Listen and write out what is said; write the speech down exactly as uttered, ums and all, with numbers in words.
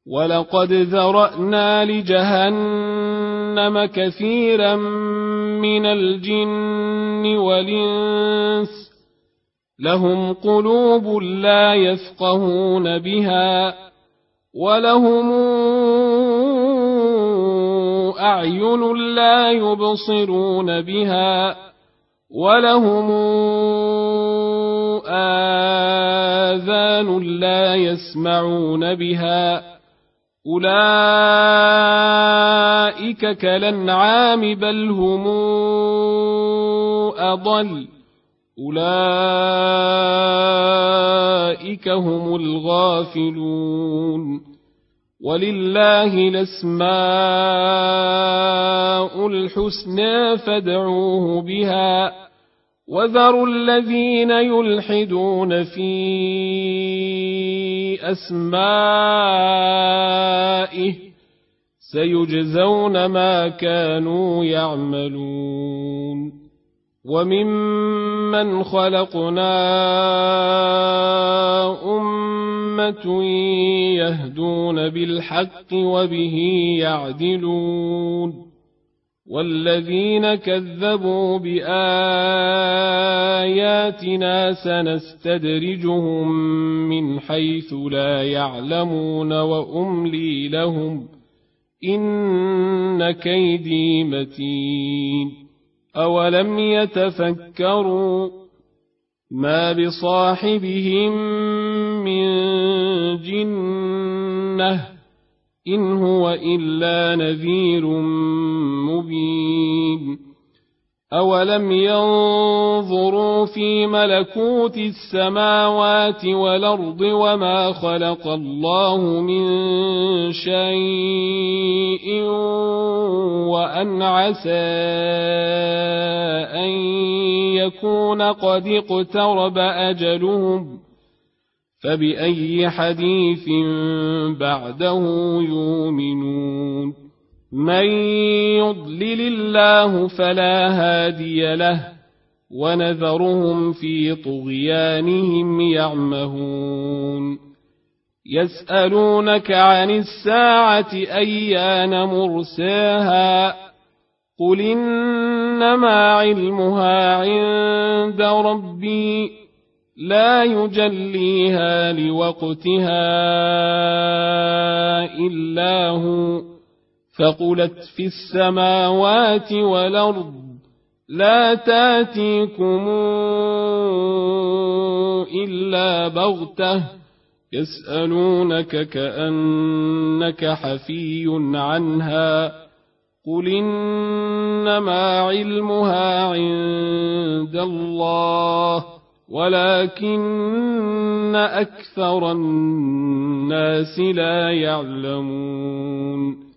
ولقد ذرأنا لجهنم كثيرا من الجن والإنس لهم قلوب لا يفقهون بها ولهم أعين لا يبصرون بها ولهم آذان لا يسمعون بها أولئك كالأنعام بل هم أضل أولئك هم الغافلون ولله الأسماء الحسنى فادعوه بها وذروا الذين يلحدون في أسمائه سيجزون ما كانوا يعملون وممن خلقنا أمة يهدون بالحق وبه يعدلون والذين كذبوا بآياتنا سنستدرجهم من حيث لا يعلمون وأملي لهم إن كيدي متين أولم يتفكروا ما بصاحبهم من جنة إن هو إلا نذير مبين أولم ينظروا في ملكوت السماوات والأرض وما خلق الله من شيء وأن عسى أن يكون قد اقترب أجلهم فبأي حديث بعده يؤمنون من يضلل الله فلا هادي له ونذرهم في طغيانهم يعمهون يسألونك عن الساعة أيان مرساها قل إنما علمها عند ربي لا يجليها لوقتها إلا هو فقلت في السماوات والأرض لا تاتيكم إلا بغتة يسألونك كأنك حفي عنها قل إنما علمها عند الله ولكن أكثر الناس لا يعلمون